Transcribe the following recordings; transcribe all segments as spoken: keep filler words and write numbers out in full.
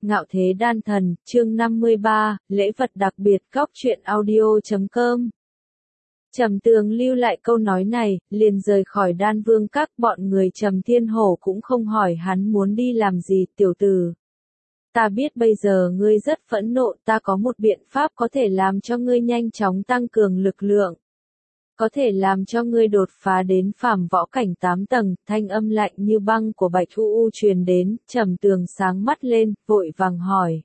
Ngạo Thế Đan Thần, chương năm mươi ba, lễ vật đặc biệt. Góc truyện audio chấm com. Trầm Tường lưu lại câu nói này, liền rời khỏi Đan Vương Các. Bọn người Trầm Thiên Hổ cũng không hỏi hắn muốn đi làm gì. Tiểu tử, ta biết bây giờ ngươi rất phẫn nộ, ta có một biện pháp có thể làm cho ngươi nhanh chóng tăng cường lực lượng, có thể làm cho ngươi đột phá đến phàm võ cảnh tám tầng. Thanh âm lạnh như băng của Bạch U U truyền đến. Trầm Tường sáng mắt lên, vội vàng hỏi: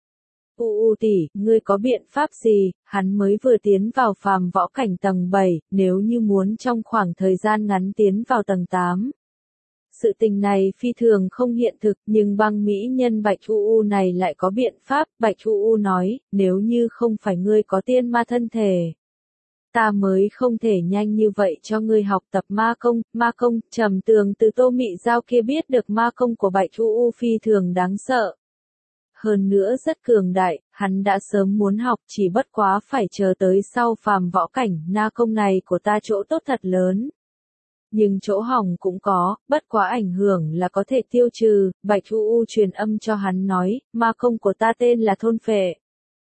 U U tỷ, ngươi có biện pháp gì? Hắn mới vừa tiến vào phàm võ cảnh tầng bảy, nếu như muốn trong khoảng thời gian ngắn tiến vào tầng tám. Sự tình này phi thường không hiện thực, nhưng băng mỹ nhân Bạch U U này lại có biện pháp. Bạch U U nói, nếu như không phải ngươi có tiên ma thân thể, ta mới không thể nhanh như vậy cho ngươi học tập ma công. Ma công. Trầm Tường từ Tô Mị Giao kia biết được ma công của Bạch U U phi thường đáng sợ. Hơn nữa rất cường đại, hắn đã sớm muốn học, chỉ bất quá phải chờ tới sau phàm võ cảnh. Na công này của ta chỗ tốt thật lớn, nhưng chỗ hỏng cũng có, bất quá ảnh hưởng là có thể tiêu trừ. Bạch U U truyền âm cho hắn nói, ma công của ta tên là thôn phệ.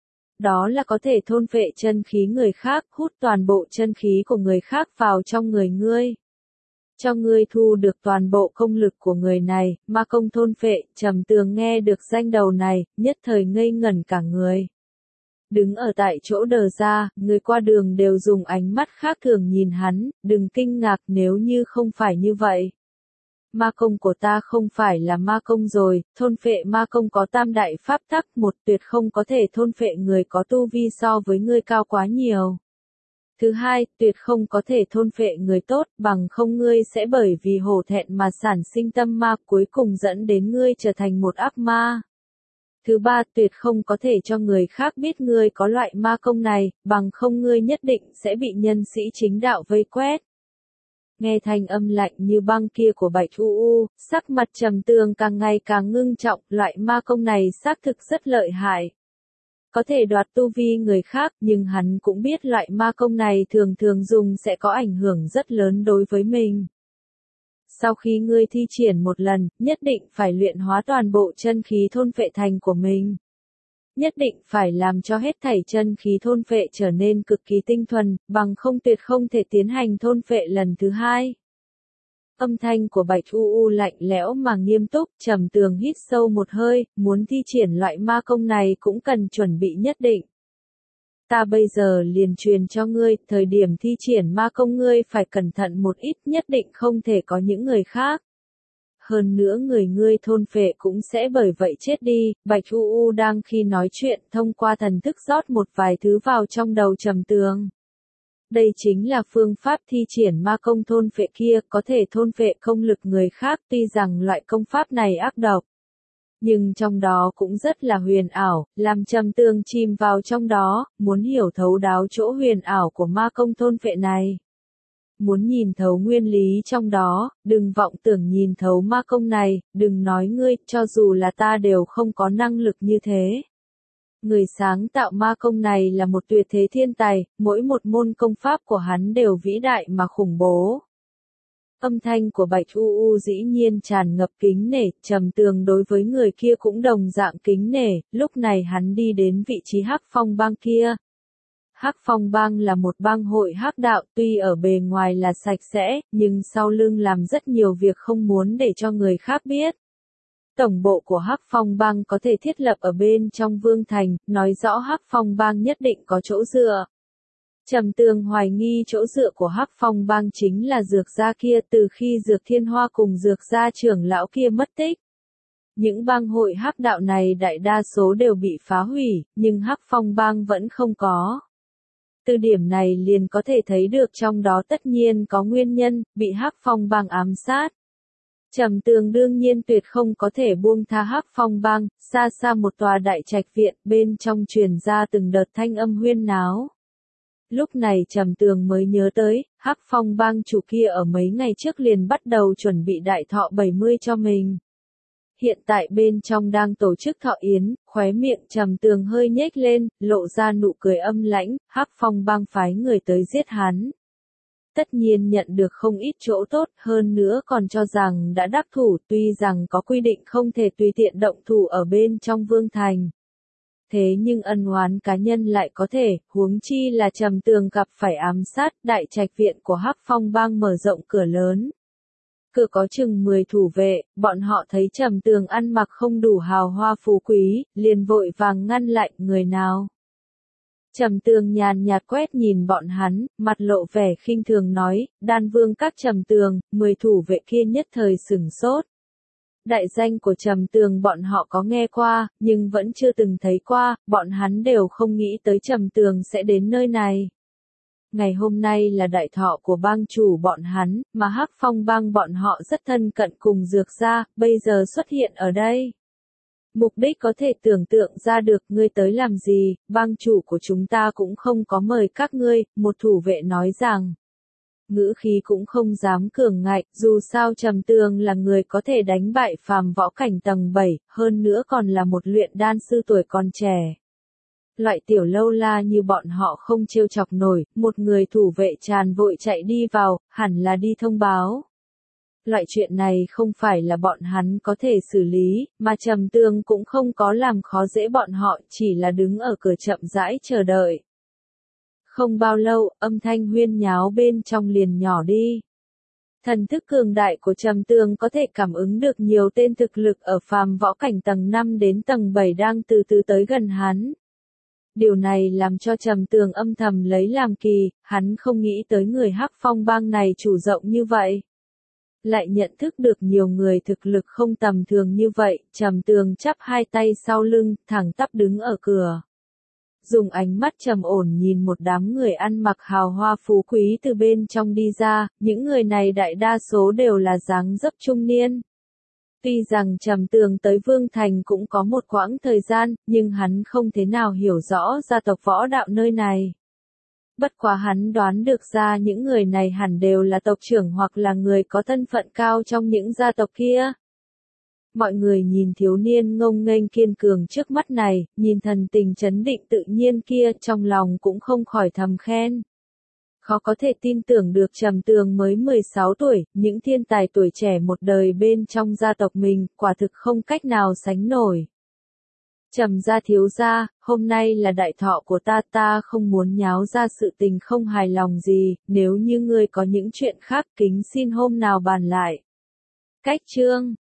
Đó là có thể thôn phệ chân khí người khác, hút toàn bộ chân khí của người khác vào trong người ngươi, cho ngươi thu được toàn bộ công lực của người này. Ma công thôn phệ. Trầm Tường nghe được danh đầu này, nhất thời ngây ngẩn cả người. Đứng ở tại chỗ đờ ra, người qua đường đều dùng ánh mắt khác thường nhìn hắn. Đừng kinh ngạc nếu như không phải như vậy. Ma công của ta không phải là ma công rồi. Thôn phệ ma công có tam đại pháp tắc. Một, tuyệt không có thể thôn phệ người có tu vi so với ngươi cao quá nhiều. Thứ hai, tuyệt không có thể thôn phệ người tốt, bằng không ngươi sẽ bởi vì hổ thẹn mà sản sinh tâm ma, cuối cùng dẫn đến ngươi trở thành một ác ma. Thứ ba, tuyệt không có thể cho người khác biết ngươi có loại ma công này, bằng không ngươi nhất định sẽ bị nhân sĩ chính đạo vây quét. Nghe thanh âm lạnh như băng kia của Bạch U U, sắc mặt Trầm Tường càng ngày càng ngưng trọng. Loại ma công này xác thực rất lợi hại, có thể đoạt tu vi người khác, nhưng hắn cũng biết loại ma công này thường thường dùng sẽ có ảnh hưởng rất lớn đối với mình. Sau khi ngươi thi triển một lần, nhất định phải luyện hóa toàn bộ chân khí thôn phệ thành của mình. Nhất định phải làm cho hết thảy chân khí thôn phệ trở nên cực kỳ tinh thuần, bằng không tuyệt không thể tiến hành thôn phệ lần thứ hai. Âm thanh của Bạch U U lạnh lẽo mà nghiêm túc. Trầm Tường hít sâu một hơi, muốn thi triển loại ma công này cũng cần chuẩn bị nhất định. Ta bây giờ liền truyền cho ngươi, thời điểm thi triển ma công ngươi phải cẩn thận một ít, nhất định không thể có những người khác. Hơn nữa người ngươi thôn phệ cũng sẽ bởi vậy chết đi. Bạch U U đang khi nói chuyện, thông qua thần thức rót một vài thứ vào trong đầu Trầm Tường. Đây chính là phương pháp thi triển ma công thôn phệ kia, có thể thôn phệ công lực người khác. Tuy rằng loại công pháp này ác độc, nhưng trong đó cũng rất là huyền ảo, làm Trầm Tường chìm vào trong đó, muốn hiểu thấu đáo chỗ huyền ảo của ma công thôn phệ này. Muốn nhìn thấu nguyên lý trong đó, đừng vọng tưởng nhìn thấu ma công này, đừng nói ngươi, cho dù là ta đều không có năng lực như thế. Người sáng tạo ma công này là một tuyệt thế thiên tài, mỗi một môn công pháp của hắn đều vĩ đại mà khủng bố. Âm thanh của Bạch U U dĩ nhiên tràn ngập kính nể. Trầm Tường đối với người kia cũng đồng dạng kính nể. Lúc này hắn đi đến vị trí Hắc Phong Bang kia. Hắc Phong Bang là một bang hội hắc đạo, tuy ở bề ngoài là sạch sẽ, nhưng sau lưng làm rất nhiều việc không muốn để cho người khác biết. Tổng bộ của Hắc Phong Bang có thể thiết lập ở bên trong Vương Thành, nói rõ Hắc Phong Bang nhất định có chỗ dựa. Trầm Tường hoài nghi chỗ dựa của Hắc Phong Bang chính là Dược gia kia. Từ khi Dược Thiên Hoa cùng Dược gia trưởng lão kia mất tích, những bang hội hắc đạo này đại đa số đều bị phá hủy, nhưng Hắc Phong Bang vẫn không có. Từ điểm này liền có thể thấy được trong đó tất nhiên có nguyên nhân, bị Hắc Phong Bang ám sát. Trầm Tường đương nhiên tuyệt không có thể buông tha Hắc Phong Bang. Xa xa một tòa đại trạch viện, bên trong truyền ra từng đợt thanh âm huyên náo. Lúc này Trầm Tường mới nhớ tới, Hắc Phong Bang chủ kia ở mấy ngày trước liền bắt đầu chuẩn bị đại thọ bảy mươi cho mình. Hiện tại bên trong đang tổ chức thọ yến, khóe miệng Trầm Tường hơi nhếch lên, lộ ra nụ cười âm lãnh. Hắc Phong Bang phái người tới giết hắn. tất nhiên nhận được không ít chỗ tốt, hơn nữa còn cho rằng đã đắc thủ, tuy rằng có quy định không thể tùy tiện động thủ ở bên trong vương thành. Thế nhưng ân oán cá nhân lại có thể, huống chi là Trầm Tường gặp phải ám sát, đại trạch viện của Hắc Phong bang mở rộng cửa lớn. Cửa có chừng mười thủ vệ, bọn họ thấy Trầm Tường ăn mặc không đủ hào hoa phú quý, liền vội vàng ngăn lại, người nào. Trầm Tường nhàn nhạt quét nhìn bọn hắn, mặt lộ vẻ khinh thường nói, Đan Vương các Trầm Tường, mười thủ vệ kia nhất thời sửng sốt. Đại danh của Trầm Tường bọn họ có nghe qua, nhưng vẫn chưa từng thấy qua, bọn hắn đều không nghĩ tới Trầm Tường sẽ đến nơi này. Ngày hôm nay là đại thọ của bang chủ bọn hắn, mà Hắc Phong bang bọn họ rất thân cận cùng Dược gia, bây giờ xuất hiện ở đây. Mục đích có thể tưởng tượng ra được, ngươi tới làm gì, bang chủ của chúng ta cũng không có mời các ngươi, một thủ vệ nói rằng. Ngữ khí cũng không dám cường ngạnh, dù sao Trầm Tường là người có thể đánh bại phàm võ cảnh tầng bảy, hơn nữa còn là một luyện đan sư tuổi còn trẻ. Loại tiểu lâu la như bọn họ không trêu chọc nổi, một người thủ vệ tràn vội chạy đi vào, hẳn là đi thông báo. Loại chuyện này không phải là bọn hắn có thể xử lý, mà Trầm Tường cũng không có làm khó dễ bọn họ, chỉ là đứng ở cửa chậm rãi chờ đợi. Không bao lâu, âm thanh huyên nháo bên trong liền nhỏ đi. Thần thức cường đại của Trầm Tường có thể cảm ứng được nhiều tên thực lực ở phàm võ cảnh tầng năm đến tầng bảy đang từ từ tới gần hắn. Điều này làm cho Trầm Tường âm thầm lấy làm kỳ, hắn không nghĩ tới người Hắc Phong bang này chủ rộng như vậy. Lại nhận thức được nhiều người thực lực không tầm thường như vậy, Trầm Tường chắp hai tay sau lưng, thẳng tắp đứng ở cửa. Dùng ánh mắt trầm ổn nhìn một đám người ăn mặc hào hoa phú quý từ bên trong đi ra, những người này đại đa số đều là dáng dấp trung niên. Tuy rằng Trầm Tường tới Vương Thành cũng có một quãng thời gian, nhưng hắn không thế nào hiểu rõ gia tộc võ đạo nơi này. Bất quá hắn đoán được ra những người này hẳn đều là tộc trưởng hoặc là người có thân phận cao trong những gia tộc kia. Mọi người nhìn thiếu niên ngông nghênh kiên cường trước mắt này, nhìn thần tình chấn định tự nhiên kia, trong lòng cũng không khỏi thầm khen. Khó có thể tin tưởng được Trầm Tường mới mười sáu tuổi, những thiên tài tuổi trẻ một đời bên trong gia tộc mình, quả thực không cách nào sánh nổi. Trầm gia thiếu gia, hôm nay là đại thọ của ta, ta không muốn nháo ra sự tình không hài lòng gì, nếu như ngươi có những chuyện khác kính xin hôm nào bàn lại. Cách chương